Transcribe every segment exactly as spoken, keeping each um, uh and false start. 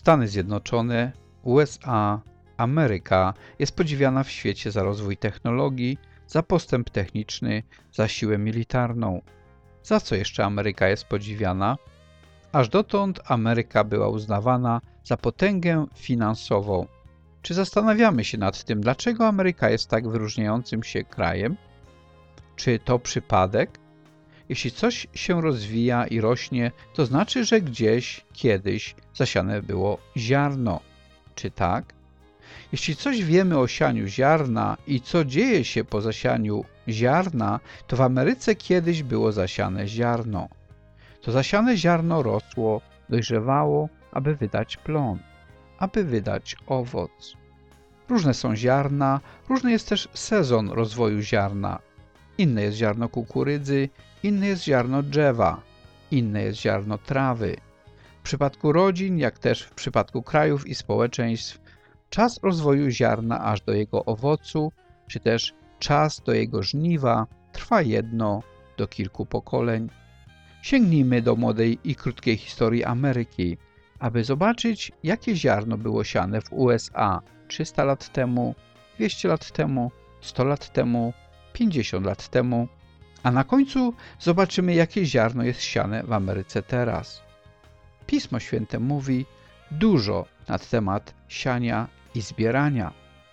Stany Zjednoczone, U S A, Ameryka jest podziwiana w świecie za rozwój technologii, za postęp techniczny, za siłę militarną. Za co jeszcze Ameryka jest podziwiana? Aż dotąd Ameryka była uznawana za potęgę finansową. Czy zastanawiamy się nad tym, dlaczego Ameryka jest tak wyróżniającym się krajem? Czy to przypadek? Jeśli coś się rozwija i rośnie, to znaczy, że gdzieś, kiedyś zasiane było ziarno. Czy tak? Jeśli coś wiemy o sianiu ziarna i co dzieje się po zasianiu ziarna, to w Ameryce kiedyś było zasiane ziarno. To zasiane ziarno rosło, dojrzewało, aby wydać plon, aby wydać owoc. Różne są ziarna, różny jest też sezon rozwoju ziarna. Inne jest ziarno kukurydzy, inne jest ziarno drzewa, inne jest ziarno trawy. W przypadku rodzin, jak też w przypadku krajów i społeczeństw, czas rozwoju ziarna aż do jego owocu, czy też czas do jego żniwa trwa jedno do kilku pokoleń. Sięgnijmy do młodej i krótkiej historii Ameryki, aby zobaczyć, jakie ziarno było siane w U S A trzysta lat temu, dwieście lat temu, sto lat temu, pięćdziesiąt lat temu, a na końcu zobaczymy, jakie ziarno jest siane w Ameryce teraz. Pismo Święte mówi dużo na temat siania i zbierania.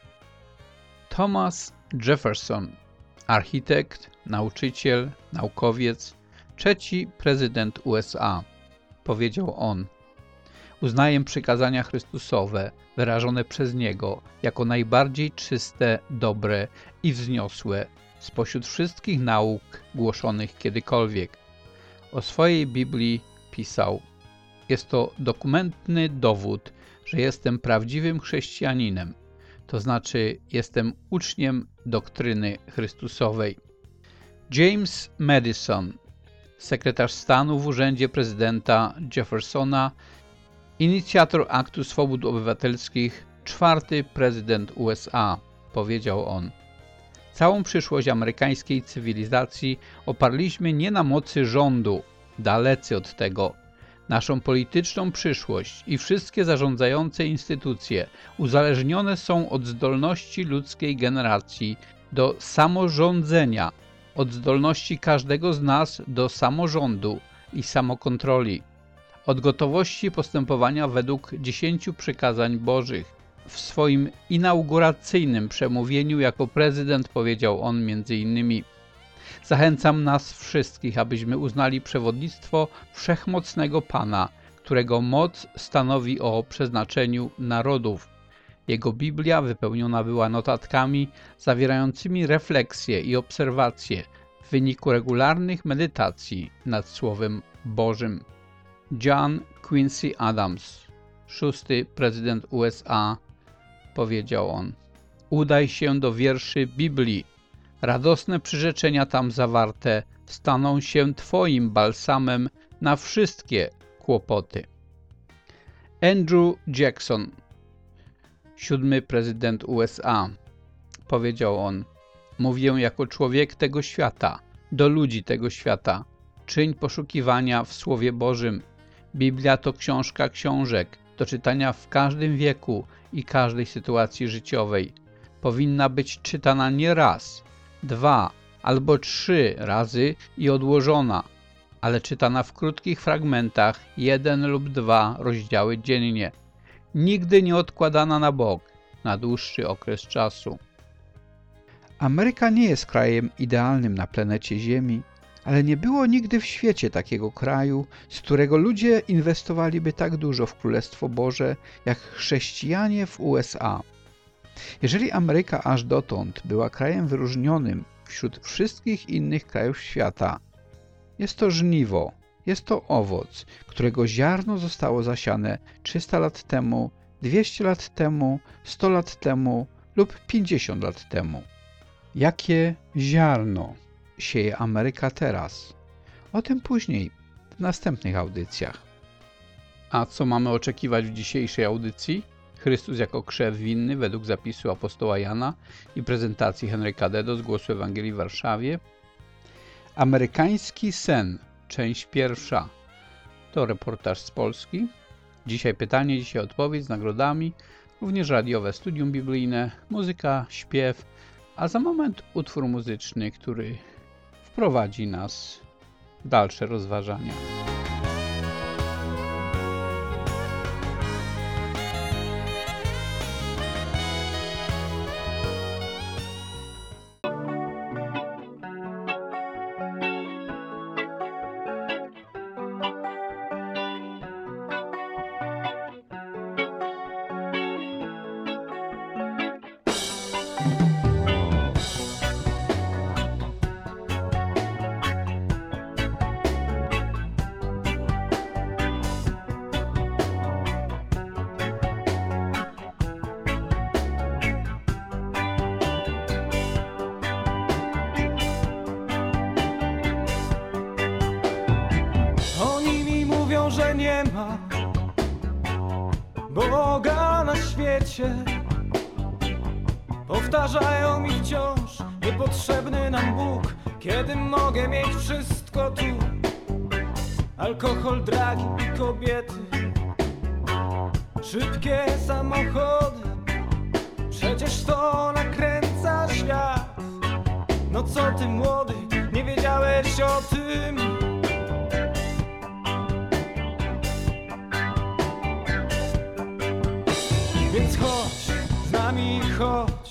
Thomas Jefferson, architekt, nauczyciel, naukowiec, trzeci prezydent U S A, powiedział on: uznaję przykazania Chrystusowe wyrażone przez Niego jako najbardziej czyste, dobre i wzniosłe spośród wszystkich nauk głoszonych kiedykolwiek. O swojej Biblii pisał: jest to dokumentny dowód, że jestem prawdziwym chrześcijaninem, to znaczy jestem uczniem doktryny Chrystusowej. James Madison, sekretarz stanu w urzędzie prezydenta Jeffersona, inicjator Aktu Swobód Obywatelskich, czwarty prezydent U S A, powiedział on: całą przyszłość amerykańskiej cywilizacji oparliśmy nie na mocy rządu, dalecy od tego. Naszą polityczną przyszłość i wszystkie zarządzające instytucje uzależnione są od zdolności ludzkiej generacji do samorządzenia, od zdolności każdego z nas do samorządu i samokontroli, od gotowości postępowania według dziesięciu przykazań Bożych. W swoim inauguracyjnym przemówieniu jako prezydent powiedział on między innymi: zachęcam nas wszystkich, abyśmy uznali przewodnictwo wszechmocnego Pana, którego moc stanowi o przeznaczeniu narodów. Jego Biblia wypełniona była notatkami zawierającymi refleksje i obserwacje w wyniku regularnych medytacji nad Słowem Bożym. John Quincy Adams, szósty prezydent U S A, powiedział on: udaj się do wierszy Biblii. Radosne przyrzeczenia tam zawarte staną się Twoim balsamem na wszystkie kłopoty. Andrew Jackson, siódmy prezydent U S A, powiedział on: mówię jako człowiek tego świata, do ludzi tego świata. Czyń poszukiwania w Słowie Bożym. Biblia to książka książek, do czytania w każdym wieku i każdej sytuacji życiowej. Powinna być czytana nie raz, dwa albo trzy razy i odłożona, ale czytana w krótkich fragmentach, jeden lub dwa rozdziały dziennie. Nigdy nie odkładana na bok na dłuższy okres czasu. Ameryka nie jest krajem idealnym na planecie Ziemi, ale nie było nigdy w świecie takiego kraju, z którego ludzie inwestowaliby tak dużo w Królestwo Boże, jak chrześcijanie w U S A. Jeżeli Ameryka aż dotąd była krajem wyróżnionym wśród wszystkich innych krajów świata, jest to żniwo, jest to owoc, którego ziarno zostało zasiane trzysta lat temu, dwieście lat temu, sto lat temu lub pięćdziesiąt lat temu. Jakie ziarno sieje Ameryka teraz? O tym później, w następnych audycjach. A co mamy oczekiwać w dzisiejszej audycji? Chrystus jako krzew winny według zapisu apostoła Jana i prezentacji Henryka Dedo z Głosu Ewangelii w Warszawie. Amerykański sen, część pierwsza. To reportaż z Polski. Dzisiaj pytanie, dzisiaj odpowiedź z nagrodami, również radiowe studium biblijne, muzyka, śpiew, a za moment utwór muzyczny, który wprowadzi nas w dalsze rozważania. Że nie ma Boga na świecie. Powtarzają mi wciąż, niepotrzebny nam Bóg, kiedy mogę mieć wszystko tu. Alkohol, dragi i kobiety, szybkie samochody, przecież to nakręca świat. No co ty, młody, nie wiedziałeś o tym? Więc chodź, z nami chodź,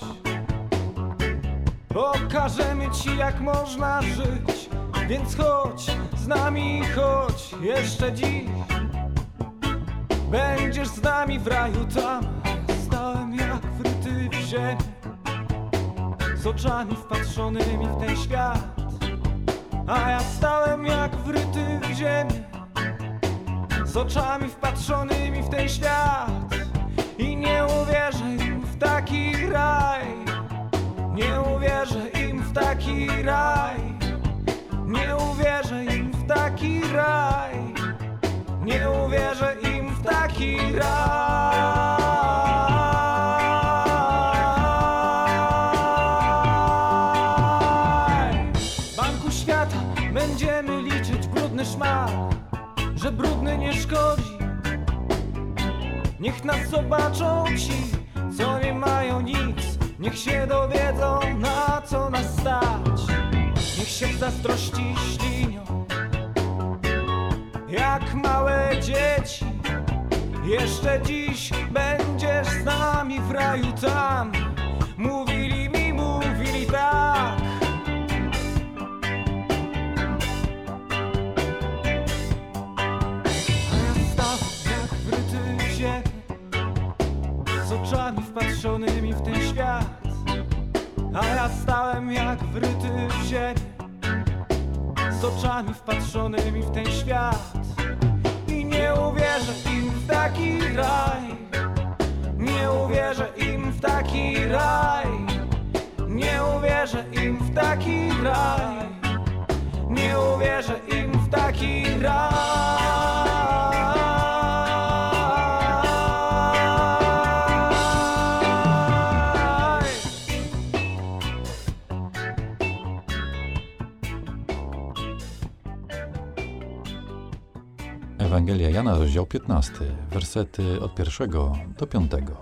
pokażemy ci, jak można żyć. Więc chodź, z nami chodź, jeszcze dziś będziesz z nami w raju tam. Stałem jak wryty w ziemię, z oczami wpatrzonymi w ten świat. A ja stałem jak wryty w ziemię, z oczami wpatrzonymi w ten świat. I nie uwierzę im w taki raj, nie uwierzę im w taki raj, nie uwierzę im w taki raj, nie uwierzę im w taki raj. W Banku Świata będziemy liczyć brudny szmal, że brudny nie szkodzi. Niech nas zobaczą ci, co nie mają nic. Niech się dowiedzą, na co nas stać. Niech się w zazdrości ślinią, jak małe dzieci. Jeszcze dziś będziesz z nami w raju tam. Mówili mi, mówili tak. A ja stałem jak wryty w ziemię, z oczami wpatrzonymi w ten świat. A ja stałem jak wryty w ziemię, z oczami wpatrzonymi w ten świat. I nie uwierzę im w taki raj, nie uwierzę im w taki raj, nie uwierzę im w taki raj, nie uwierzę im w taki raj. Ewangelia Jana, rozdział piętnasty, wersety od pierwszego do piątego.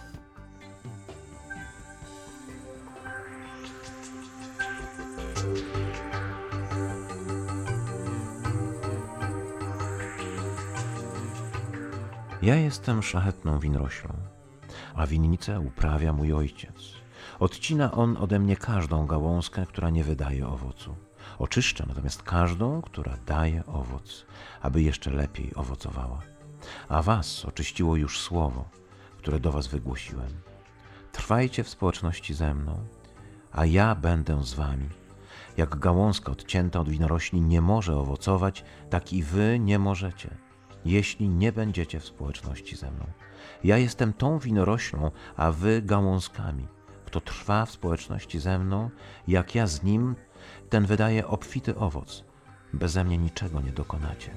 Ja jestem szlachetną winoroślą, a winnicę uprawia mój ojciec. Odcina on ode mnie każdą gałązkę, która nie wydaje owocu. Oczyszcza natomiast każdą, która daje owoc, aby jeszcze lepiej owocowała. A was oczyściło już słowo, które do was wygłosiłem. Trwajcie w społeczności ze mną, a ja będę z wami. Jak gałązka odcięta od winorośli nie może owocować, tak i wy nie możecie, jeśli nie będziecie w społeczności ze mną. Ja jestem tą winoroślą, a wy gałązkami. Kto trwa w społeczności ze mną, jak ja z nim, ten wydaje obfity owoc. Beze mnie niczego nie dokonacie.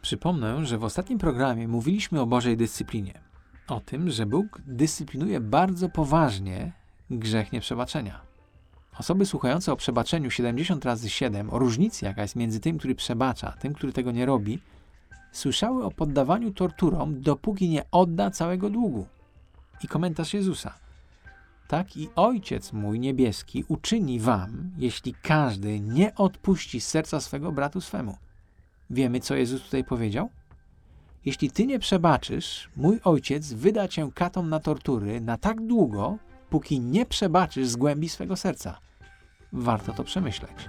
Przypomnę, że w ostatnim programie mówiliśmy o Bożej dyscyplinie. O tym, że Bóg dyscyplinuje bardzo poważnie grzech nieprzebaczenia. Osoby słuchające o przebaczeniu siedemdziesiąt razy siedem, o różnicy jaka jest między tym, który przebacza, a tym, który tego nie robi, słyszały o poddawaniu torturom, dopóki nie odda całego długu. I komentarz Jezusa. Tak i Ojciec mój niebieski uczyni wam, jeśli każdy nie odpuści z serca swego bratu swemu. Wiemy, co Jezus tutaj powiedział? Jeśli ty nie przebaczysz, mój Ojciec wyda cię katom na tortury na tak długo, póki nie przebaczysz z głębi swego serca. Warto to przemyśleć.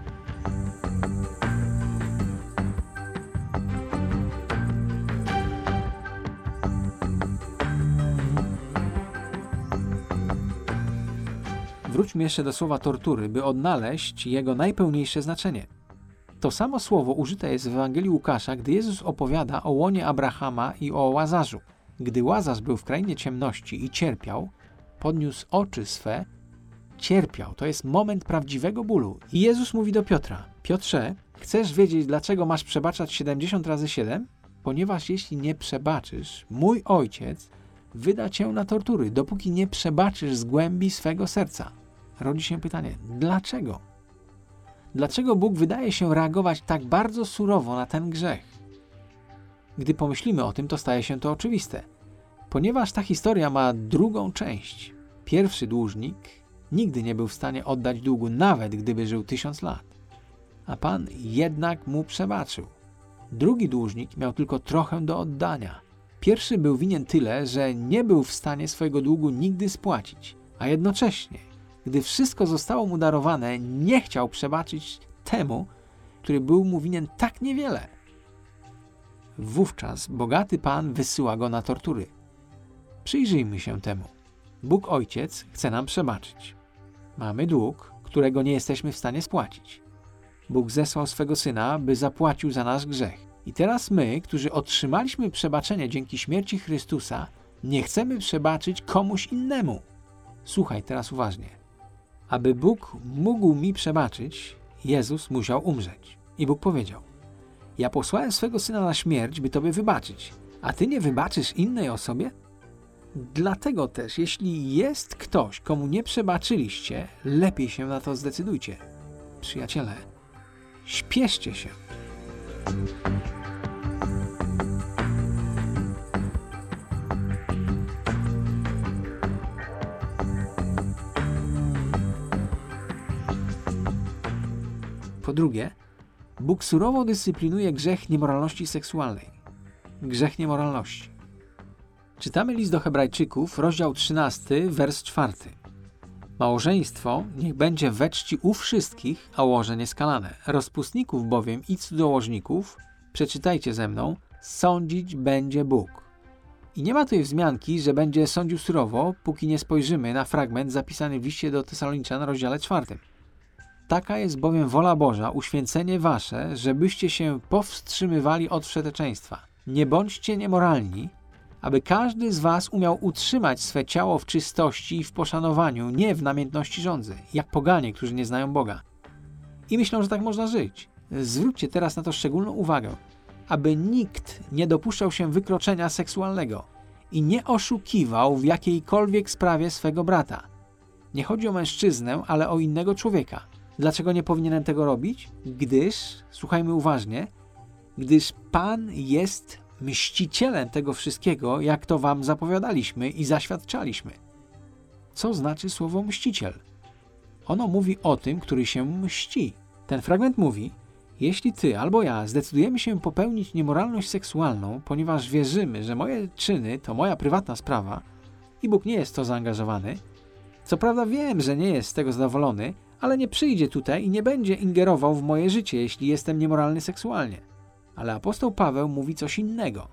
Wróćmy jeszcze do słowa tortury, by odnaleźć jego najpełniejsze znaczenie. To samo słowo użyte jest w Ewangelii Łukasza, gdy Jezus opowiada o łonie Abrahama i o Łazarzu. Gdy Łazarz był w krainie ciemności i cierpiał, podniósł oczy swe, cierpiał. To jest moment prawdziwego bólu. I Jezus mówi do Piotra: Piotrze, chcesz wiedzieć, dlaczego masz przebaczać siedemdziesiąt razy siedem? Ponieważ jeśli nie przebaczysz, mój Ojciec wyda cię na tortury, dopóki nie przebaczysz z głębi swego serca. Rodzi się pytanie, dlaczego? Dlaczego Bóg wydaje się reagować tak bardzo surowo na ten grzech? Gdy pomyślimy o tym, to staje się to oczywiste. Ponieważ ta historia ma drugą część. Pierwszy dłużnik nigdy nie był w stanie oddać długu, nawet gdyby żył tysiąc lat. A Pan jednak mu przebaczył. Drugi dłużnik miał tylko trochę do oddania. Pierwszy był winien tyle, że nie był w stanie swojego długu nigdy spłacić, a jednocześnie, gdy wszystko zostało mu darowane, nie chciał przebaczyć temu, który był mu winien tak niewiele. Wówczas bogaty Pan wysyła go na tortury. Przyjrzyjmy się temu. Bóg Ojciec chce nam przebaczyć. Mamy dług, którego nie jesteśmy w stanie spłacić. Bóg zesłał swego Syna, by zapłacił za nasz grzech. I teraz my, którzy otrzymaliśmy przebaczenie dzięki śmierci Chrystusa, nie chcemy przebaczyć komuś innemu. Słuchaj teraz uważnie. Aby Bóg mógł mi przebaczyć, Jezus musiał umrzeć. I Bóg powiedział: ja posłałem swego Syna na śmierć, by Tobie wybaczyć, a Ty nie wybaczysz innej osobie? Dlatego też, jeśli jest ktoś, komu nie przebaczyliście, lepiej się na to zdecydujcie. Przyjaciele, śpieszcie się. Po drugie, Bóg surowo dyscyplinuje grzech niemoralności seksualnej. Grzech niemoralności. Czytamy list do Hebrajczyków, rozdział trzynasty, wers czwarty. Małżeństwo niech będzie we czci u wszystkich, a łoże nieskalane. Rozpustników bowiem i cudzołożników, przeczytajcie ze mną, sądzić będzie Bóg. I nie ma tutaj wzmianki, że będzie sądził surowo, póki nie spojrzymy na fragment zapisany w liście do Tesaloniczan, rozdziale czwartym. Taka jest bowiem wola Boża, uświęcenie wasze, żebyście się powstrzymywali od wszeteczeństwa. Nie bądźcie niemoralni, aby każdy z was umiał utrzymać swe ciało w czystości i w poszanowaniu, nie w namiętności żądzy, jak poganie, którzy nie znają Boga. I myślą, że tak można żyć. Zwróćcie teraz na to szczególną uwagę, aby nikt nie dopuszczał się wykroczenia seksualnego i nie oszukiwał w jakiejkolwiek sprawie swego brata. Nie chodzi o mężczyznę, ale o innego człowieka. Dlaczego nie powinienem tego robić? Gdyż, słuchajmy uważnie, gdyż Pan jest mścicielem tego wszystkiego, jak to wam zapowiadaliśmy i zaświadczaliśmy. Co znaczy słowo mściciel? Ono mówi o tym, który się mści. Ten fragment mówi: jeśli ty albo ja zdecydujemy się popełnić niemoralność seksualną, ponieważ wierzymy, że moje czyny to moja prywatna sprawa i Bóg nie jest w to zaangażowany, co prawda wiem, że nie jest z tego zadowolony, ale nie przyjdzie tutaj i nie będzie ingerował w moje życie, jeśli jestem niemoralny seksualnie. Ale apostoł Paweł mówi coś innego.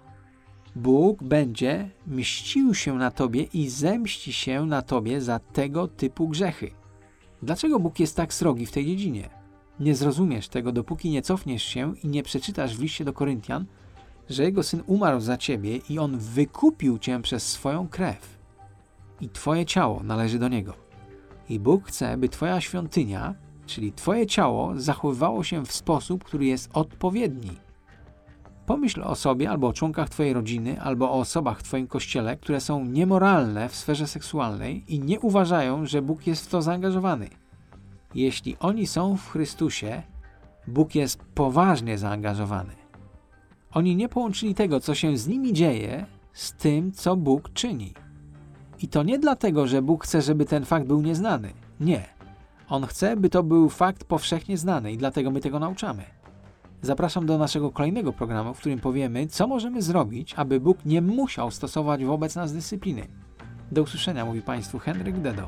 Bóg będzie mścił się na tobie i zemści się na tobie za tego typu grzechy. Dlaczego Bóg jest tak srogi w tej dziedzinie? Nie zrozumiesz tego, dopóki nie cofniesz się i nie przeczytasz w liście do Koryntian, że Jego Syn umarł za ciebie i On wykupił cię przez swoją krew. I twoje ciało należy do Niego. I Bóg chce, by twoja świątynia, czyli twoje ciało, zachowywało się w sposób, który jest odpowiedni. Pomyśl o sobie albo o członkach twojej rodziny, albo o osobach w twoim kościele, które są niemoralne w sferze seksualnej i nie uważają, że Bóg jest w to zaangażowany. Jeśli oni są w Chrystusie, Bóg jest poważnie zaangażowany. Oni nie połączyli tego, co się z nimi dzieje, z tym, co Bóg czyni. I to nie dlatego, że Bóg chce, żeby ten fakt był nieznany. Nie. On chce, by to był fakt powszechnie znany i dlatego my tego nauczamy. Zapraszam do naszego kolejnego programu, w którym powiemy, co możemy zrobić, aby Bóg nie musiał stosować wobec nas dyscypliny. Do usłyszenia, mówi Państwu Henryk Dedo.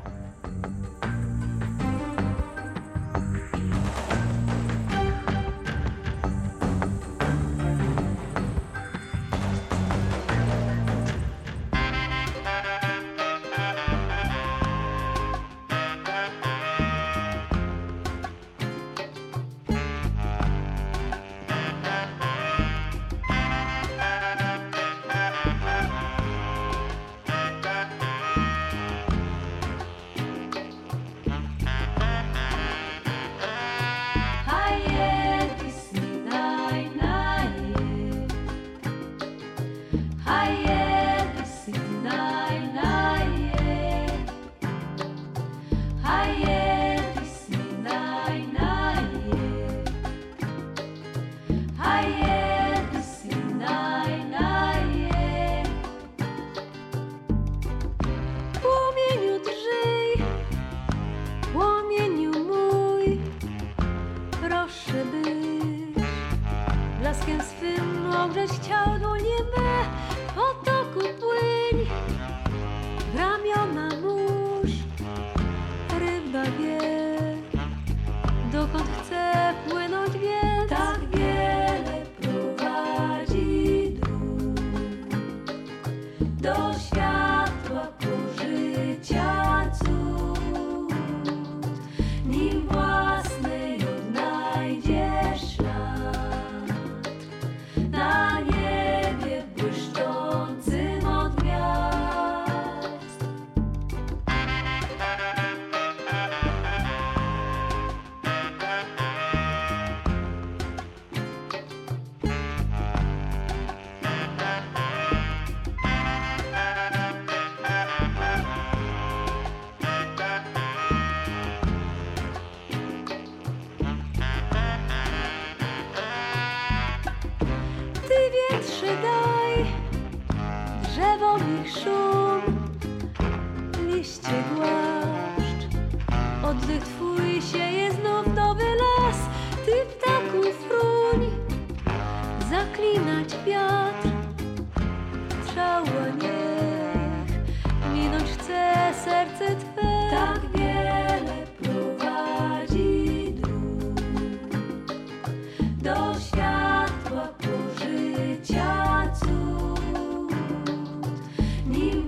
Blaskiem swym ogrzeć chciał dłonie me, w potoku płyń, w ramiona mórz, ryba wie, dokąd chce płynąć, więc tak wiele prowadzi dróg do światła pożycia cud, nim własnej odnajdziesz ślad na niebie błyszczącym od gwiazd. Ty wietrze daj drzewom ich szum, liście głaszcz, oddech twój sieje znów nowy las. Ty ptaku fruń, zaklinać wiatr, strzała niech minąć chce serce twe. Tak wiele prowadzi dróg do światła pożycia cud, nim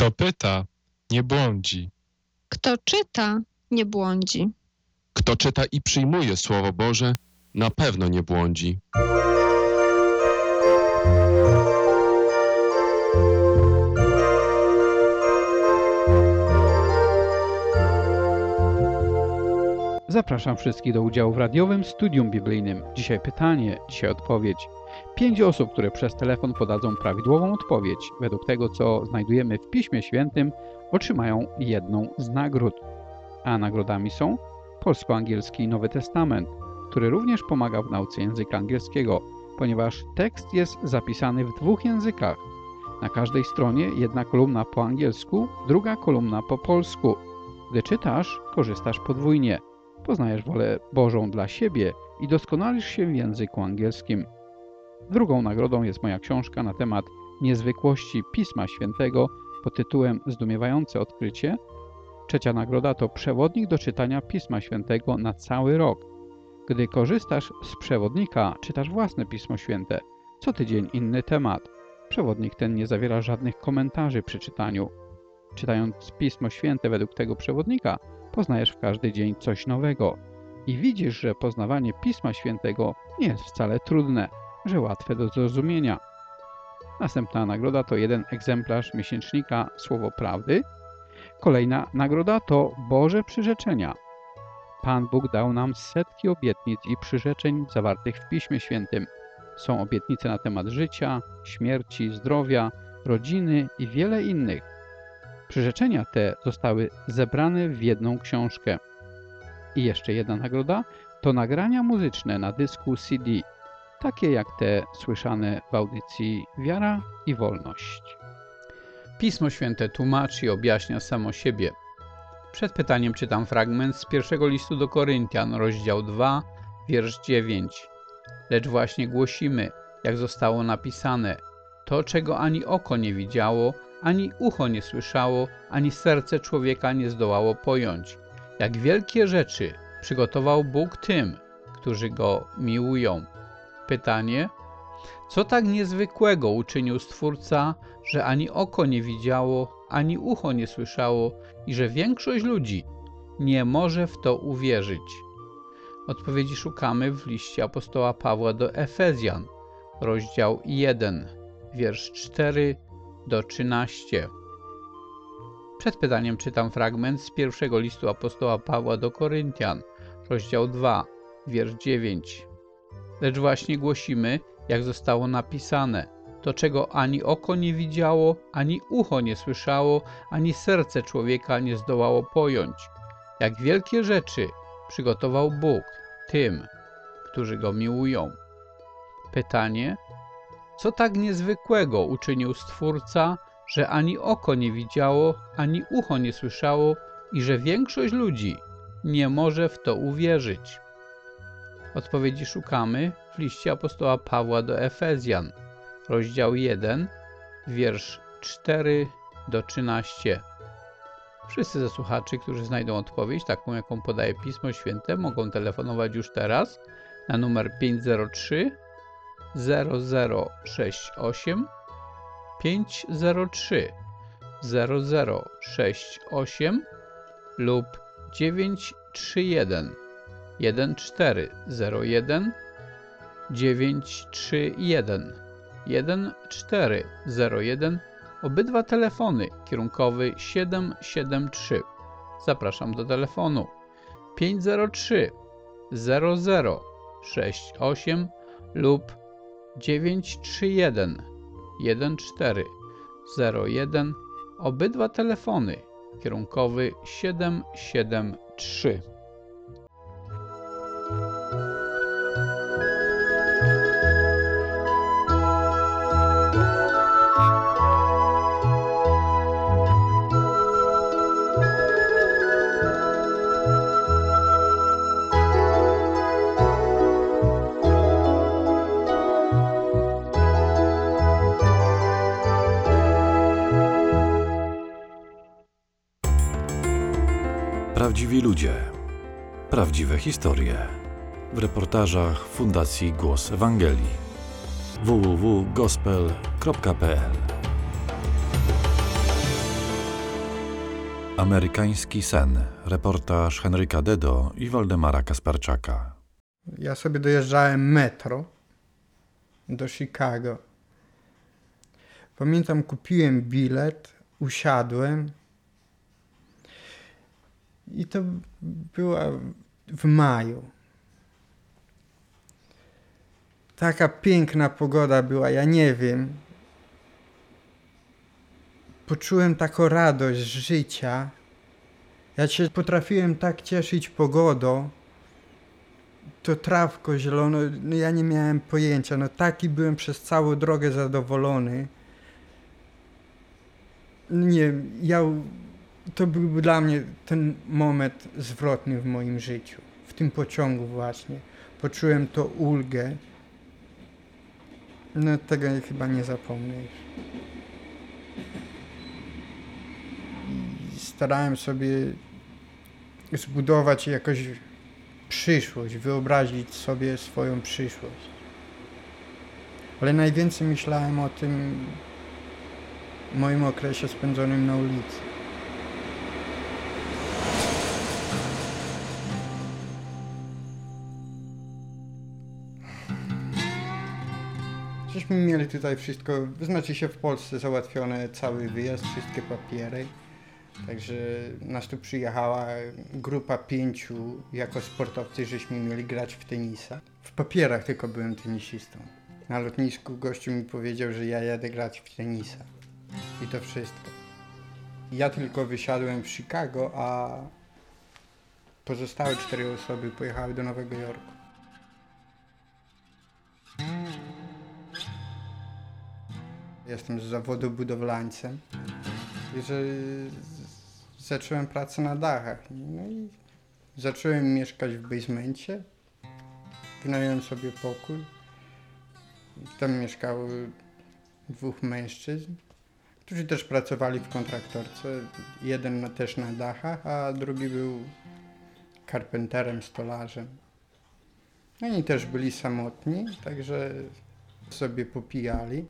Kto pyta, nie błądzi. Kto czyta, nie błądzi. Kto czyta i przyjmuje Słowo Boże, na pewno nie błądzi. Zapraszam wszystkich do udziału w radiowym studium biblijnym. Dzisiaj pytanie, dzisiaj odpowiedź. Pięć osób, które przez telefon podadzą prawidłową odpowiedź według tego, co znajdujemy w Piśmie Świętym, otrzymają jedną z nagród. A nagrodami są polsko-angielski Nowy Testament, który również pomaga w nauce języka angielskiego, ponieważ tekst jest zapisany w dwóch językach. Na każdej stronie jedna kolumna po angielsku, druga kolumna po polsku. Gdy czytasz, korzystasz podwójnie. Poznajesz wolę Bożą dla siebie i doskonalisz się w języku angielskim. Drugą nagrodą jest moja książka na temat niezwykłości Pisma Świętego pod tytułem Zdumiewające odkrycie. Trzecia nagroda to przewodnik do czytania Pisma Świętego na cały rok. Gdy korzystasz z przewodnika, czytasz własne Pismo Święte. Co tydzień inny temat. Przewodnik ten nie zawiera żadnych komentarzy przy czytaniu. Czytając Pismo Święte według tego przewodnika, poznajesz w każdy dzień coś nowego. I widzisz, że poznawanie Pisma Świętego nie jest wcale trudne, że łatwe do zrozumienia. Następna nagroda to jeden egzemplarz miesięcznika Słowo Prawdy. Kolejna nagroda to Boże przyrzeczenia. Pan Bóg dał nam setki obietnic i przyrzeczeń zawartych w Piśmie Świętym. Są obietnice na temat życia, śmierci, zdrowia, rodziny i wiele innych. Przyrzeczenia te zostały zebrane w jedną książkę. I jeszcze jedna nagroda to nagrania muzyczne na dysku C D, takie jak te słyszane w audycji Wiara i Wolność. Pismo Święte tłumaczy i objaśnia samo siebie. Przed pytaniem czytam fragment z pierwszego listu do Koryntian, rozdział dwa, wiersz dziewięć. Lecz właśnie głosimy, jak zostało napisane, to, czego ani oko nie widziało, ani ucho nie słyszało, ani serce człowieka nie zdołało pojąć. Jak wielkie rzeczy przygotował Bóg tym, którzy Go miłują. Pytanie: co tak niezwykłego uczynił Stwórca, że ani oko nie widziało, ani ucho nie słyszało i że większość ludzi nie może w to uwierzyć? Odpowiedzi szukamy w liście apostoła Pawła do Efezjan, rozdział jeden, wiersz cztery do trzynastu. Przed pytaniem czytam fragment z pierwszego listu apostoła Pawła do Koryntian, rozdział dwa, wiersz dziewięć. Lecz właśnie głosimy, jak zostało napisane, to czego ani oko nie widziało, ani ucho nie słyszało, ani serce człowieka nie zdołało pojąć. Jak wielkie rzeczy przygotował Bóg tym, którzy Go miłują. Pytanie: co tak niezwykłego uczynił Stwórca, że ani oko nie widziało, ani ucho nie słyszało i że większość ludzi nie może w to uwierzyć? Odpowiedzi szukamy w liście apostoła Pawła do Efezjan, rozdział jeden, wiersz cztery do trzynastu. Wszyscy ze słuchaczy, którzy znajdą odpowiedź, taką jaką podaje Pismo Święte, mogą telefonować już teraz na numer pięć zero trzy zero zero sześć osiem pięć zero trzy zero zero sześć osiem lub dziewięć trzy jeden jeden cztery zero jeden dziewięć trzy jeden jeden cztery zero jeden. Obydwa telefony kierunkowy siedem siedem trzy. Zapraszam do telefonu pięć zero trzy zero zero sześć osiem lub dziewięć trzy jeden jeden cztery zero jeden. Obydwa telefony kierunkowy siedem siedem trzy. Prawdziwi ludzie. Prawdziwe historie. W reportażach Fundacji Głos Ewangelii. w w w kropka gospel kropka p l Amerykański sen. Reportaż Henryka Dedo i Waldemara Kasparczaka. Ja sobie dojeżdżałem metro do Chicago. Pamiętam, kupiłem bilet, usiadłem i to była w maju. Taka piękna pogoda była, ja nie wiem. Poczułem taką radość życia. Ja się potrafiłem tak cieszyć pogodą. To trawko zielono, no ja nie miałem pojęcia. No taki byłem przez całą drogę zadowolony. Nie wiem, ja, to był dla mnie ten moment zwrotny w moim życiu. W tym pociągu właśnie. Poczułem tą ulgę. No tego chyba nie zapomnę już. I starałem sobie zbudować jakoś przyszłość, wyobrazić sobie swoją przyszłość. Ale najwięcej myślałem o tym moim okresie spędzonym na ulicy. Żeśmy mieli tutaj wszystko, znaczy się w Polsce załatwione, cały wyjazd, wszystkie papiery. Także nas tu przyjechała grupa pięciu, jako sportowcy, żeśmy mieli grać w tenisa. W papierach tylko byłem tenisistą. Na lotnisku gościu mi powiedział, że ja jadę grać w tenisa. I to wszystko. Ja tylko wysiadłem w Chicago, a pozostałe cztery osoby pojechały do Nowego Jorku. Jestem z zawodu budowlańcem. I że zacząłem pracę na dachach. No i zacząłem mieszkać w basemencie. Wynająłem sobie pokój. Tam mieszkało dwóch mężczyzn, którzy też pracowali w kontraktorce. Jeden na, też na dachach, a drugi był karpenterem, stolarzem. Oni też byli samotni, także sobie popijali.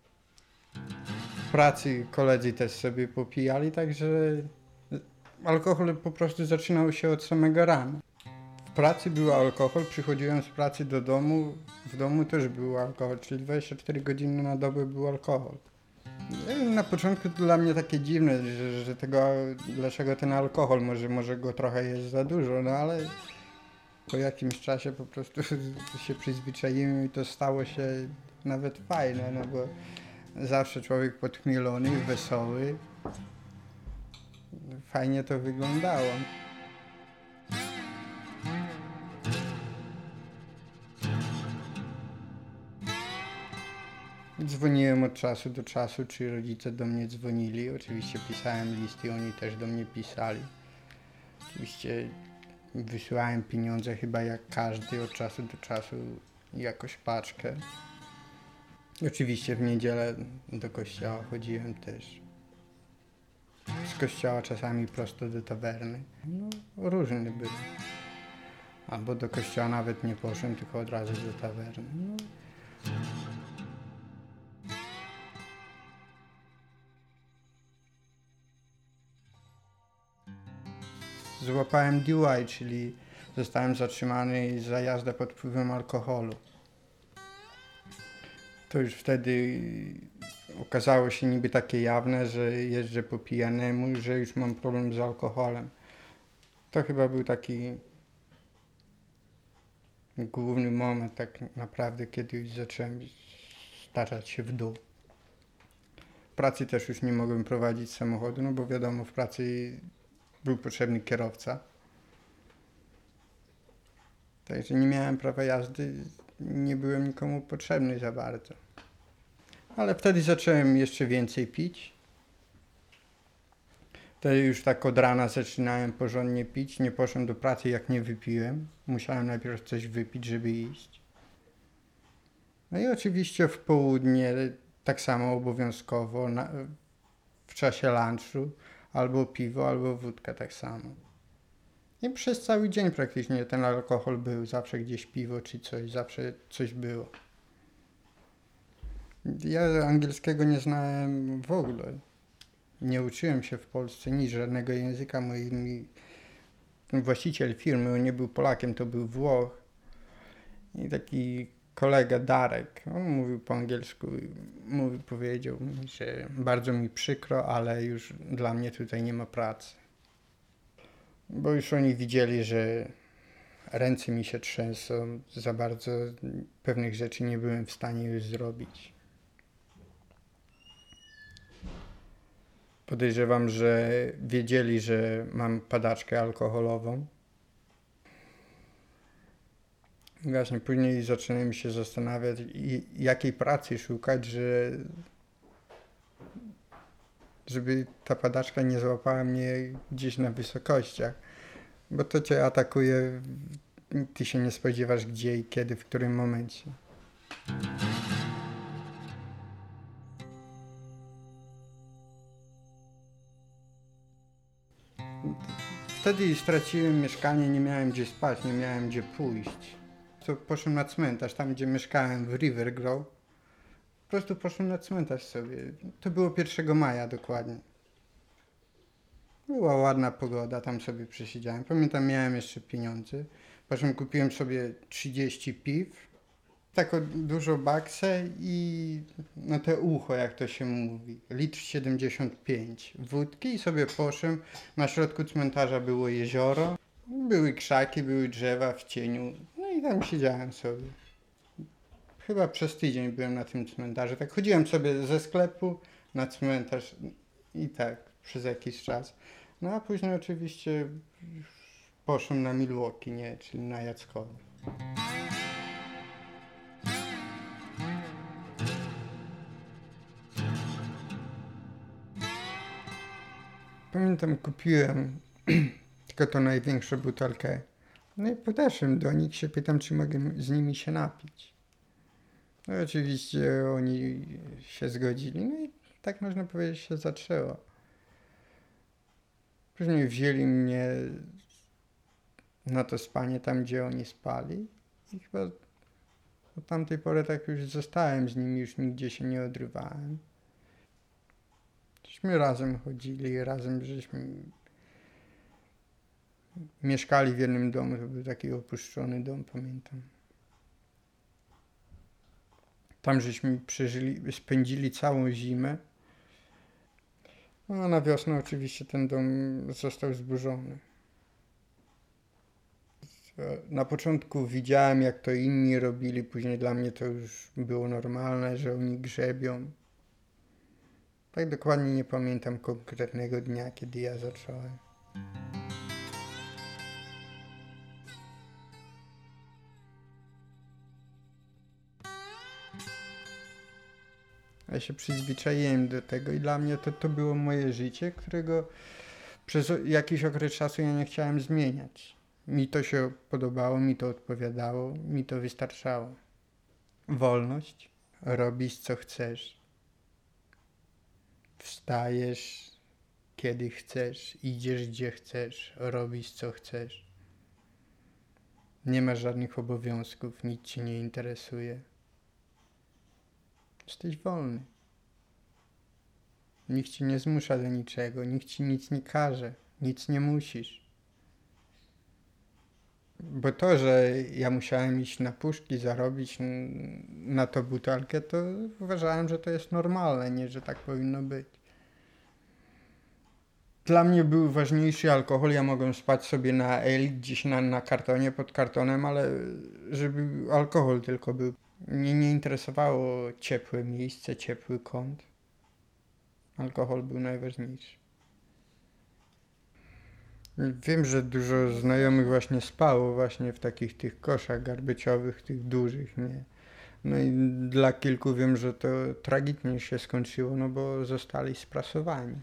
W pracy koledzy też sobie popijali, także alkohol po prostu zaczynał się od samego rana. W pracy był alkohol, przychodziłem z pracy do domu, w domu też był alkohol, czyli dwadzieścia cztery godziny na dobę był alkohol. Na początku to dla mnie takie dziwne, że, że tego, dlaczego ten alkohol, może, może go trochę jest za dużo, no ale po jakimś czasie po prostu się przyzwyczaiłem i to stało się nawet fajne, no bo zawsze człowiek podchmielony, wesoły. Fajnie to wyglądało. Dzwoniłem od czasu do czasu, czy rodzice do mnie dzwonili. Oczywiście pisałem listy, oni też do mnie pisali. Oczywiście wysyłałem pieniądze chyba jak każdy od czasu do czasu, jakoś paczkę. Oczywiście w niedzielę do kościoła chodziłem też. Z kościoła czasami prosto do tawerny. No, różne były. Albo do kościoła nawet nie poszłem, tylko od razu do tawerny. No. Złapałem D U I, czyli zostałem zatrzymany za jazdę pod wpływem alkoholu. To już wtedy okazało się niby takie jawne, że jeżdżę po pijanemu, że już mam problem z alkoholem. To chyba był taki główny moment tak naprawdę, kiedy już zacząłem staczać się w dół. W pracy też już nie mogłem prowadzić samochodu, no bo wiadomo, w pracy był potrzebny kierowca. Także nie miałem prawa jazdy, nie byłem nikomu potrzebny za bardzo. Ale wtedy zacząłem jeszcze więcej pić. Wtedy już tak od rana zaczynałem porządnie pić. Nie poszedłem do pracy, jak nie wypiłem. Musiałem najpierw coś wypić, żeby iść. No i oczywiście w południe tak samo obowiązkowo, na, w czasie lunchu, albo piwo, albo wódka tak samo. I przez cały dzień praktycznie ten alkohol był, zawsze gdzieś piwo czy coś, zawsze coś było. Ja angielskiego nie znałem w ogóle. Nie uczyłem się w Polsce nic, żadnego języka. Mój, mój właściciel firmy, on nie był Polakiem, to był Włoch. I taki kolega Darek, on mówił po angielsku, mówił, powiedział mi, że bardzo mi przykro, ale już dla mnie tutaj nie ma pracy. Bo już oni widzieli, że ręce mi się trzęsą, za bardzo pewnych rzeczy nie byłem w stanie już zrobić. Podejrzewam, że wiedzieli, że mam padaczkę alkoholową. Właśnie później zaczynałem się zastanawiać, jakiej pracy szukać, że, żeby ta padaczka nie złapała mnie gdzieś na wysokościach. Bo to cię atakuje, ty się nie spodziewasz gdzie i kiedy, w którym momencie. Wtedy straciłem mieszkanie, nie miałem gdzie spać, nie miałem gdzie pójść. To poszłem na cmentarz, tam gdzie mieszkałem w River Grove. Po prostu poszłem na cmentarz sobie. To było pierwszego maja dokładnie. Była ładna pogoda, tam sobie przesiedziałem. Pamiętam, miałem jeszcze pieniądze. Potem kupiłem sobie trzydzieści piw, taką dużą baksę i no te ucho, jak to się mówi, litr siedemdziesiąt pięć wódki i sobie poszłem. Na środku cmentarza było jezioro, były krzaki, były drzewa w cieniu, no i tam siedziałem sobie. Chyba przez tydzień byłem na tym cmentarzu. Tak chodziłem sobie ze sklepu na cmentarz i tak przez jakiś czas. No a później oczywiście poszłem na Milwaukee, nie, czyli na Jackowo. Pamiętam, kupiłem tylko tą największą butelkę. No i podeszłem do nich, się pytam, czy mogę z nimi się napić. No oczywiście oni się zgodzili, no i tak można powiedzieć się zaczęło. Później wzięli mnie na to spanie tam, gdzie oni spali i chyba od tamtej pory tak już zostałem z nimi, już nigdzie się nie odrywałem. Żeśmy razem chodzili, razem żeśmy mieszkali w jednym domu, to był taki opuszczony dom, pamiętam. Tam żeśmy przeżyli, spędzili całą zimę. No a na wiosnę oczywiście ten dom został zburzony. Na początku widziałem, jak to inni robili, później dla mnie to już było normalne, że oni grzebią. Tak dokładnie nie pamiętam konkretnego dnia, kiedy ja zacząłem. Ja się przyzwyczaiłem do tego i dla mnie to, to było moje życie, którego przez jakiś okres czasu ja nie chciałem zmieniać. Mi to się podobało, mi to odpowiadało, mi to wystarczało. Wolność, robisz co chcesz. Wstajesz kiedy chcesz, idziesz gdzie chcesz, robisz co chcesz. Nie masz żadnych obowiązków, nic cię nie interesuje. Jesteś wolny. Nikt ci nie zmusza do niczego, nikt ci nic nie każe, nic nie musisz. Bo to, że ja musiałem iść na puszki, zarobić na to butelkę, to uważałem, że to jest normalne, nie, że tak powinno być. Dla mnie był ważniejszy alkohol, ja mogłem spać sobie na Eli, gdzieś na, na kartonie, pod kartonem, ale żeby alkohol tylko był. Mnie nie interesowało ciepłe miejsce, ciepły kąt. Alkohol był najważniejszy. Wiem, że dużo znajomych właśnie spało właśnie w takich tych koszach garbyczowych, tych dużych, nie? No i dla kilku wiem, że to tragicznie się skończyło, no bo zostali sprasowani.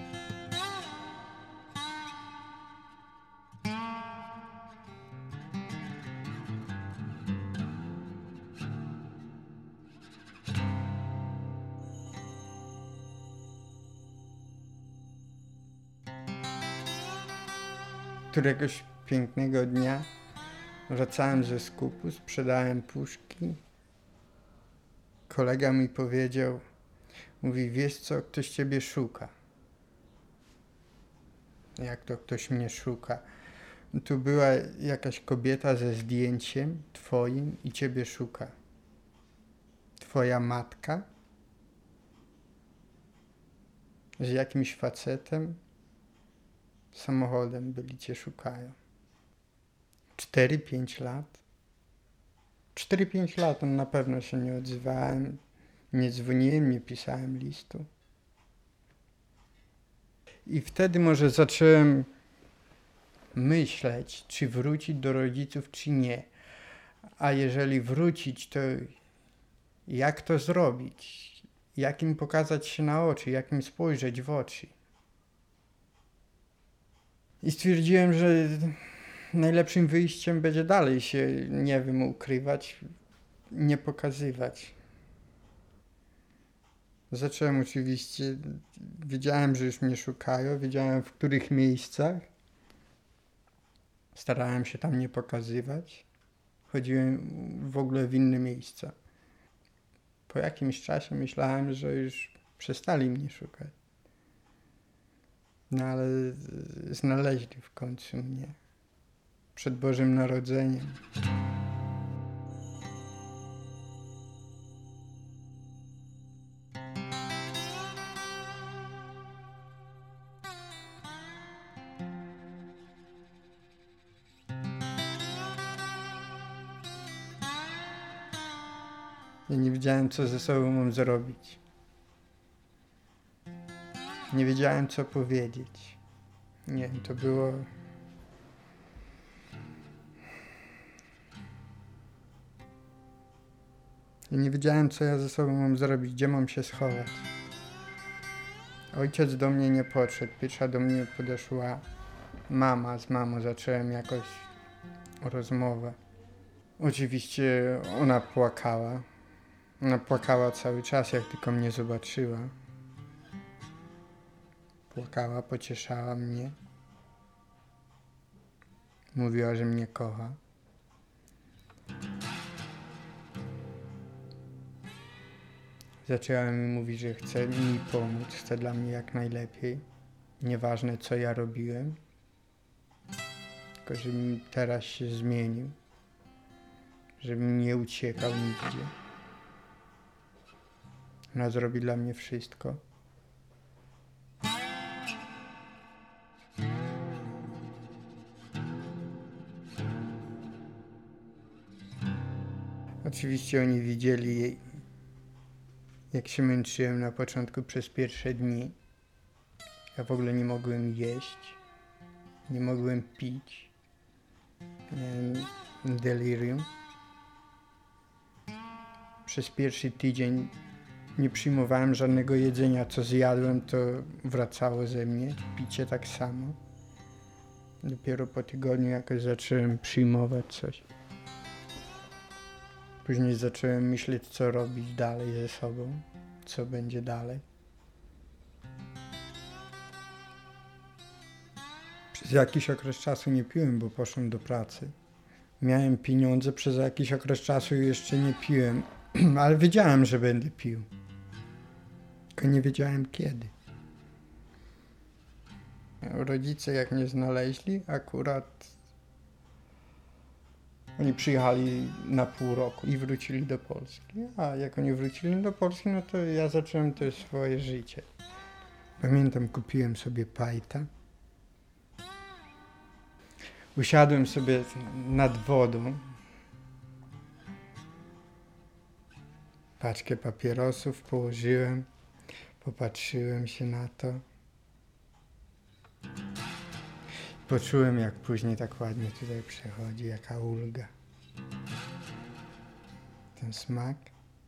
Któregoś pięknego dnia wracałem ze skupu, sprzedałem puszki. Kolega mi powiedział, mówi, wiesz co, ktoś ciebie szuka. jak to ktoś mnie szuka. Tu była jakaś kobieta ze zdjęciem twoim i ciebie szuka. Twoja matka z jakimś facetem samochodem byli, cię szukają. cztery pięć lat. cztery pięć lat on na pewno się nie odzywałem, nie dzwoniłem, nie pisałem listu. I wtedy może zacząłem myśleć, czy wrócić do rodziców, czy nie. A jeżeli wrócić, to jak to zrobić? Jak im pokazać się na oczy, jak im spojrzeć w oczy? I stwierdziłem, że najlepszym wyjściem będzie dalej się, nie wiem, ukrywać, nie pokazywać. Zacząłem oczywiście, wiedziałem, że już mnie szukają, wiedziałem w których miejscach. Starałem się tam nie pokazywać. Chodziłem w ogóle w inne miejsca. Po jakimś czasie myślałem, że już przestali mnie szukać. No ale znaleźli w końcu mnie. Przed Bożym Narodzeniem. Ja nie wiedziałem, co ze sobą mam zrobić. Nie wiedziałem, co powiedzieć. Nie, to było... Ja nie wiedziałem, co ja ze sobą mam zrobić, gdzie mam się schować. Ojciec do mnie nie podszedł, pierwsza do mnie podeszła mama, z mamą zacząłem jakoś rozmowę. Oczywiście ona płakała. Ona płakała cały czas, jak tylko mnie zobaczyła. Płakała, pocieszała mnie. Mówiła, że mnie kocha. Zaczęła mi mówić, że chce mi pomóc, chce dla mnie jak najlepiej. Nieważne, co ja robiłem. Tylko, żebym teraz się zmienił. Żebym nie uciekał nigdzie. Ona zrobi dla mnie wszystko. Oczywiście oni widzieli, jak się męczyłem na początku przez pierwsze dni. Ja w ogóle nie mogłem jeść, nie mogłem pić. Miałem delirium. Przez pierwszy tydzień nie przyjmowałem żadnego jedzenia, co zjadłem, to wracało ze mnie. Picie tak samo. Dopiero po tygodniu jakoś zacząłem przyjmować coś. Później zacząłem myśleć, co robić dalej ze sobą, co będzie dalej. Przez jakiś okres czasu nie piłem, bo poszłem do pracy. Miałem pieniądze, przez jakiś okres czasu jeszcze nie piłem, ale wiedziałem, że będę pił. Tylko nie wiedziałem kiedy. Rodzice jak mnie znaleźli, akurat oni przyjechali na pół roku i wrócili do Polski. A jak oni wrócili do Polski, no to ja zacząłem też swoje życie. Pamiętam, kupiłem sobie pajta. Usiadłem sobie nad wodą. Paczkę papierosów położyłem. Popatrzyłem się na to. Poczułem, jak później tak ładnie tutaj przechodzi, jaka ulga. Ten smak.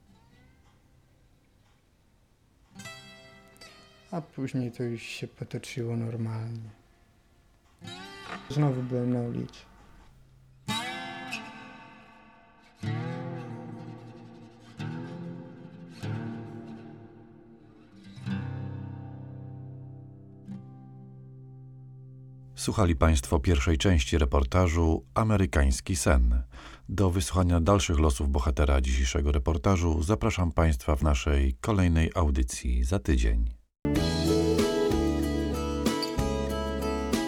A później to już się potoczyło normalnie. Znowu byłem na ulicy. Słuchali Państwo pierwszej części reportażu Amerykański sen. Do wysłuchania dalszych losów bohatera dzisiejszego reportażu zapraszam Państwa w naszej kolejnej audycji za tydzień.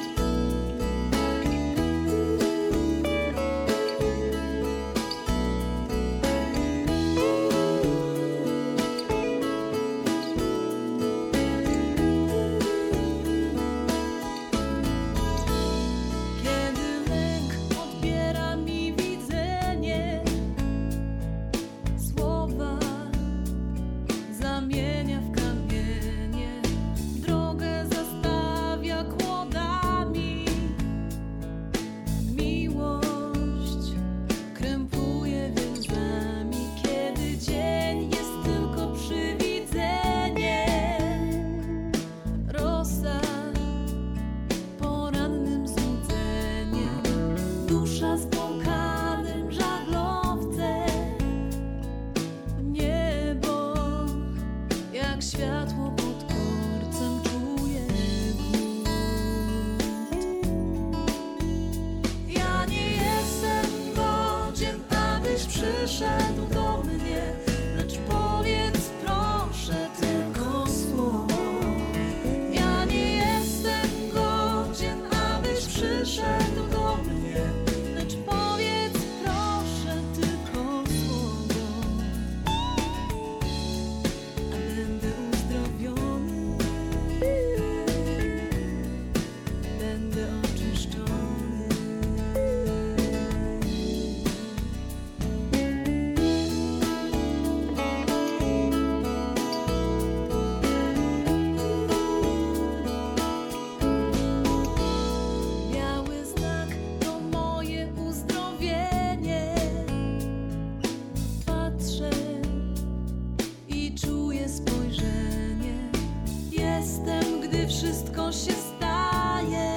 gdy wszystko się staje.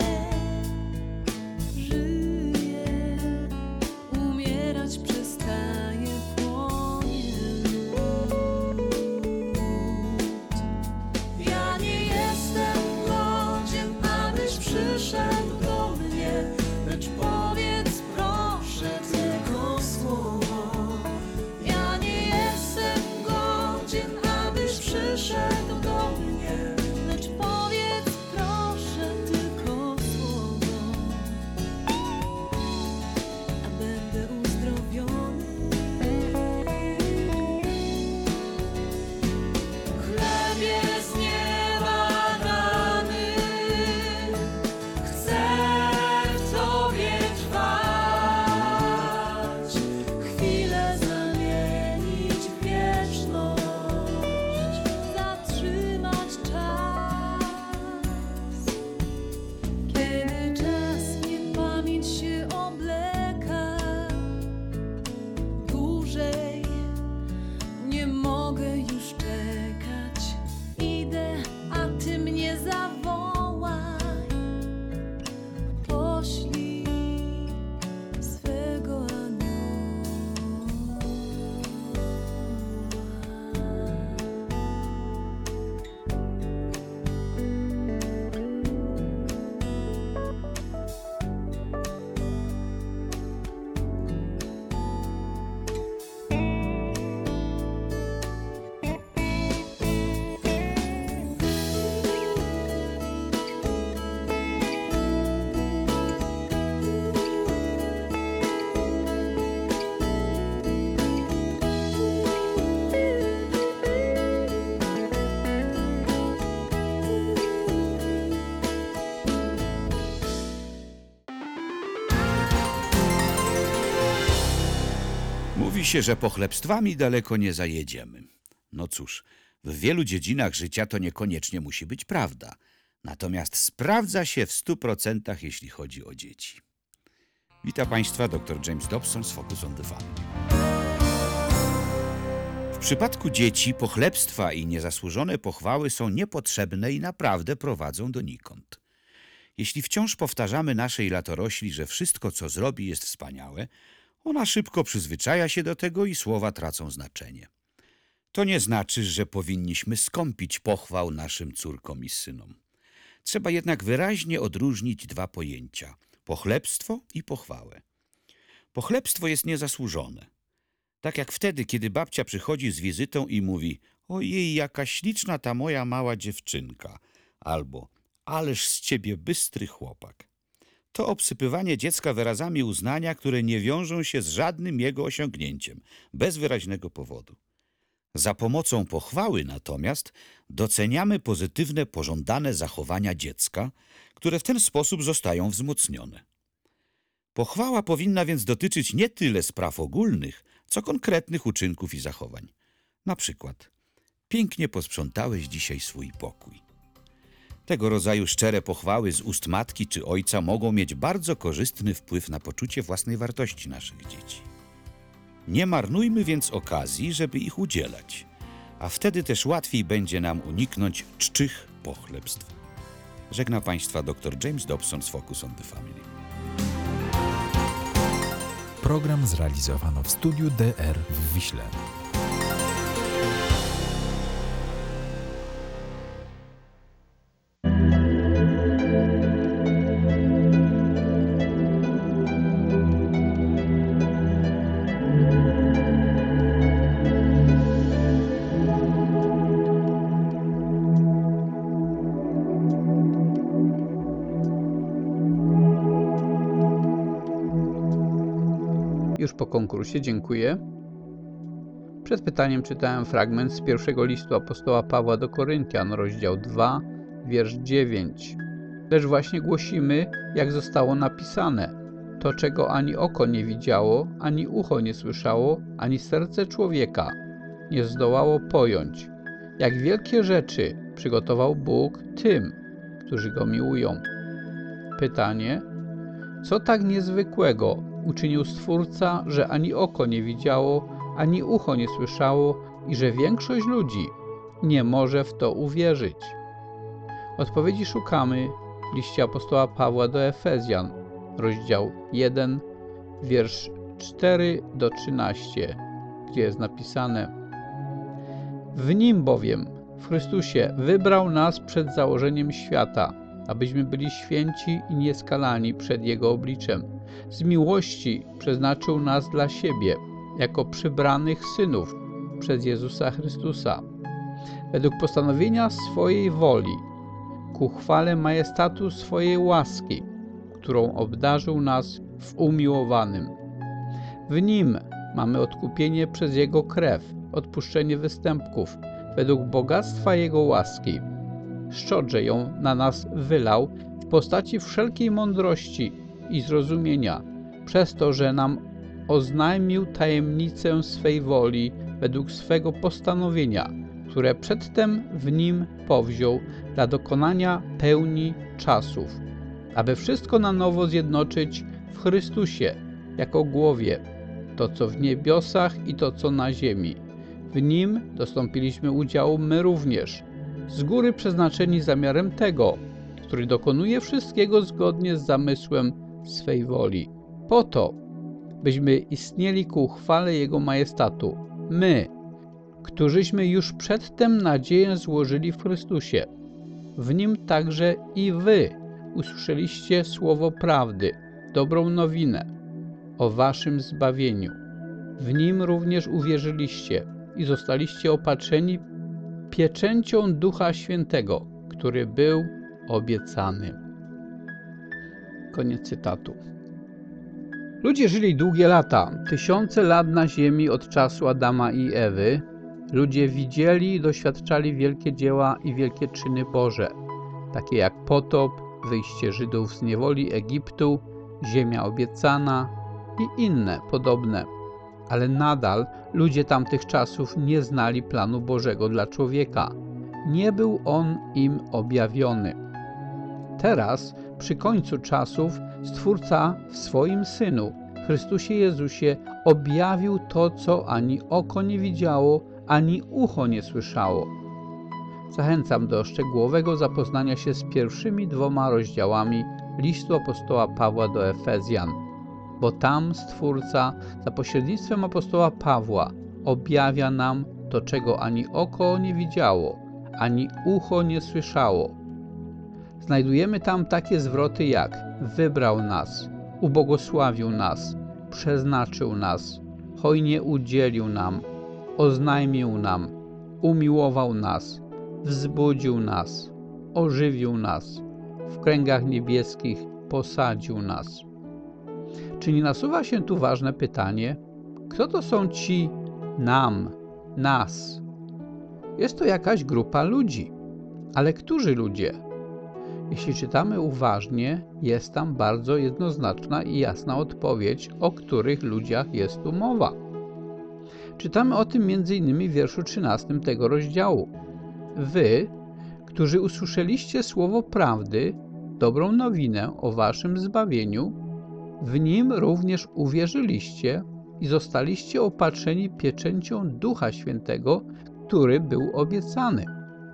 Żyje, umierać przestaje, płonie lód. Ja nie jestem godzien, abyś przyszedł do mnie, lecz powiedz proszę tylko słowo. Ja nie jestem godzien, abyś przyszedł do mnie, lecz powiedz proszę tylko słowo, a będę uzdrowiony. Chlebie z nieba dany, chcę w Tobie trwać, chwilę zamienić w wieczność, zatrzymać czas. Kiedy czas mnie pamięć się obleka, dłużej nie mogę już czekać. Idę, a Ty mnie zawołaj, poślij swego anioła. Mówi się, że pochlebstwami daleko nie zajedziemy. No cóż, w wielu dziedzinach życia to niekoniecznie musi być prawda. Natomiast sprawdza się w stu procentach, jeśli chodzi o dzieci. Witam Państwa, dr James Dobson z Focus on the Family. W przypadku dzieci pochlebstwa i niezasłużone pochwały są niepotrzebne i naprawdę prowadzą donikąd. Jeśli wciąż powtarzamy naszej latorośli, że wszystko, co zrobi, jest wspaniałe, ona szybko przyzwyczaja się do tego i słowa tracą znaczenie. To nie znaczy, że powinniśmy skąpić pochwał naszym córkom i synom. Trzeba jednak wyraźnie odróżnić dwa pojęcia – pochlebstwo i pochwałę. Pochlebstwo jest niezasłużone. Tak jak wtedy, kiedy babcia przychodzi z wizytą i mówi: ojej, jaka śliczna ta moja mała dziewczynka, albo ależ z ciebie bystry chłopak. To obsypywanie dziecka wyrazami uznania, które nie wiążą się z żadnym jego osiągnięciem, bez wyraźnego powodu. Za pomocą pochwały natomiast doceniamy pozytywne, pożądane zachowania dziecka, które w ten sposób zostają wzmocnione. Pochwała powinna więc dotyczyć nie tyle spraw ogólnych, co konkretnych uczynków i zachowań. Na przykład: pięknie posprzątałeś dzisiaj swój pokój. Tego rodzaju szczere pochwały z ust matki czy ojca mogą mieć bardzo korzystny wpływ na poczucie własnej wartości naszych dzieci. Nie marnujmy więc okazji, żeby ich udzielać, a wtedy też łatwiej będzie nam uniknąć czczych pochlebstw. Żegna Państwa dr James Dobson z Focus on the Family. Program zrealizowano w studiu D R w Wiśle. Już po konkursie, dziękuję. Przed pytaniem czytałem fragment z pierwszego listu apostoła Pawła do Koryntian, rozdział dwa, wiersz dziewięć. Lecz właśnie głosimy, jak zostało napisane: to, czego ani oko nie widziało, ani ucho nie słyszało, ani serce człowieka nie zdołało pojąć, jak wielkie rzeczy przygotował Bóg tym, którzy Go miłują. Pytanie: co tak niezwykłego uczynił Stwórca, że ani oko nie widziało, ani ucho nie słyszało i że większość ludzi nie może w to uwierzyć? Odpowiedzi szukamy w liście apostoła Pawła do Efezjan, rozdział jeden, wiersz cztery do trzynastego, gdzie jest napisane: W Nim bowiem, w Chrystusie, wybrał nas przed założeniem świata, abyśmy byli święci i nieskalani przed Jego obliczem. Z miłości przeznaczył nas dla siebie, jako przybranych synów przez Jezusa Chrystusa, według postanowienia swojej woli, ku chwale majestatu swojej łaski, którą obdarzył nas w umiłowanym. W Nim mamy odkupienie przez Jego krew, odpuszczenie występków, według bogactwa Jego łaski. Szczodrze ją na nas wylał w postaci wszelkiej mądrości i zrozumienia, przez to, że nam oznajmił tajemnicę swej woli według swego postanowienia, które przedtem w Nim powziął dla dokonania pełni czasów, aby wszystko na nowo zjednoczyć w Chrystusie, jako głowie, to co w niebiosach i to co na ziemi. W Nim dostąpiliśmy udziału my również, z góry przeznaczeni zamiarem tego, który dokonuje wszystkiego zgodnie z zamysłem swej woli, po to, byśmy istnieli ku chwale Jego majestatu, my, którzyśmy już przedtem nadzieję złożyli w Chrystusie. W Nim także i wy usłyszeliście słowo prawdy, dobrą nowinę o waszym zbawieniu. W Nim również uwierzyliście i zostaliście opatrzeni pieczęcią Ducha Świętego, który był obiecany. Koniec cytatu. Ludzie żyli długie lata, tysiące lat na ziemi od czasu Adama i Ewy. Ludzie widzieli i doświadczali wielkie dzieła i wielkie czyny Boże, takie jak potop, wyjście Żydów z niewoli Egiptu, ziemia obiecana i inne podobne. Ale nadal ludzie tamtych czasów nie znali planu Bożego dla człowieka. Nie był on im objawiony. Teraz, przy końcu czasów, Stwórca w swoim Synu, Chrystusie Jezusie, objawił to, co ani oko nie widziało, ani ucho nie słyszało. Zachęcam do szczegółowego zapoznania się z pierwszymi dwoma rozdziałami listu apostoła Pawła do Efezjan, bo tam Stwórca za pośrednictwem apostoła Pawła objawia nam to, czego ani oko nie widziało, ani ucho nie słyszało. Znajdujemy tam takie zwroty jak wybrał nas, ubłogosławił nas, przeznaczył nas, hojnie udzielił nam, oznajmił nam, umiłował nas, wzbudził nas, ożywił nas, w kręgach niebieskich posadził nas. Czy nie nasuwa się tu ważne pytanie, kto to są ci nam, nas? Jest to jakaś grupa ludzi, ale którzy ludzie? Jeśli czytamy uważnie, jest tam bardzo jednoznaczna i jasna odpowiedź, o których ludziach jest tu mowa. Czytamy o tym między innymi w wierszu trzynastym tego rozdziału. Wy, którzy usłyszeliście słowo prawdy, dobrą nowinę o waszym zbawieniu, w nim również uwierzyliście i zostaliście opatrzeni pieczęcią Ducha Świętego, który był obiecany.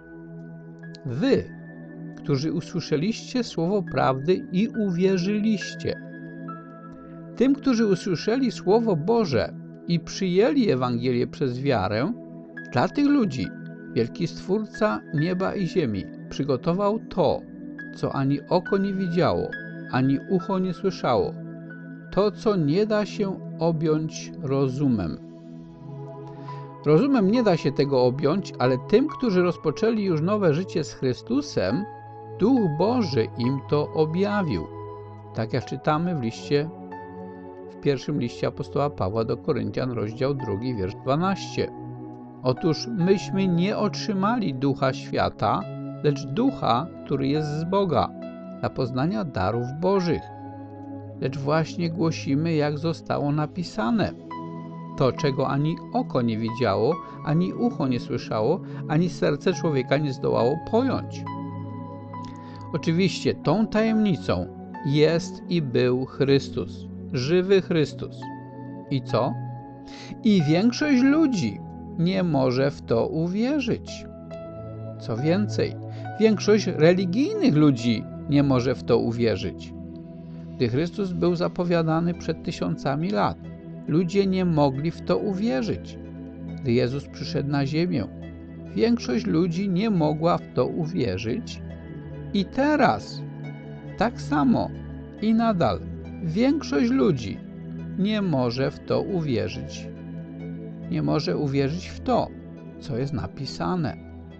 Wy, którzy usłyszeliście słowo prawdy i uwierzyliście. Tym, którzy usłyszeli Słowo Boże i przyjęli Ewangelię przez wiarę, dla tych ludzi wielki Stwórca nieba i ziemi przygotował to, co ani oko nie widziało, ani ucho nie słyszało, to, co nie da się objąć rozumem. Rozumem nie da się tego objąć, ale tym, którzy rozpoczęli już nowe życie z Chrystusem, Duch Boży im to objawił. Tak jak czytamy w liście, w pierwszym liście apostoła Pawła do Koryntian, rozdział drugi, wiersz dwunasty. Otóż myśmy nie otrzymali ducha świata, lecz ducha, który jest z Boga, dla poznania darów Bożych. Lecz właśnie głosimy, jak zostało napisane. To, czego ani oko nie widziało, ani ucho nie słyszało, ani serce człowieka nie zdołało pojąć. Oczywiście tą tajemnicą jest i był Chrystus, żywy Chrystus. I co? I większość ludzi nie może w to uwierzyć. Co więcej, większość religijnych ludzi nie może w to uwierzyć. Gdy Chrystus był zapowiadany przed tysiącami lat, ludzie nie mogli w to uwierzyć. Gdy Jezus przyszedł na ziemię, większość ludzi nie mogła w to uwierzyć. I teraz, tak samo i nadal, większość ludzi nie może w to uwierzyć. Nie może uwierzyć w to, co jest napisane.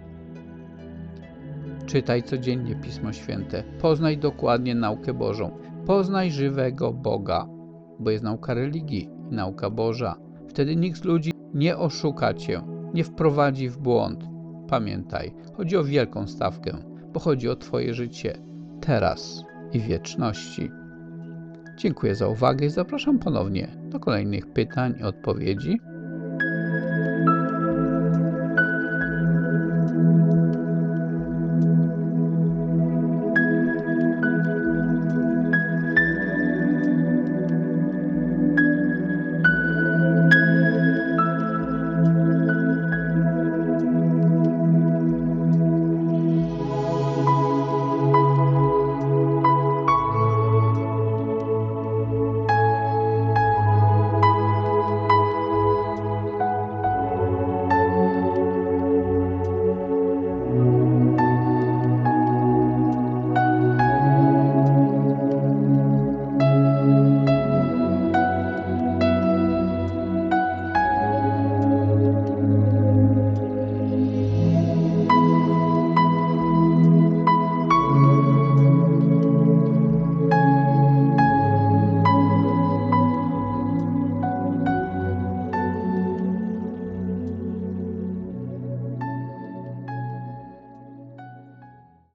Czytaj codziennie Pismo Święte, poznaj dokładnie naukę Bożą, poznaj żywego Boga, bo jest nauka religii i nauka Boża. Wtedy nikt z ludzi nie oszuka cię, nie wprowadzi w błąd. Pamiętaj, chodzi o wielką stawkę, bo chodzi o twoje życie teraz i w wieczności. Dziękuję za uwagę i zapraszam ponownie do kolejnych pytań i odpowiedzi.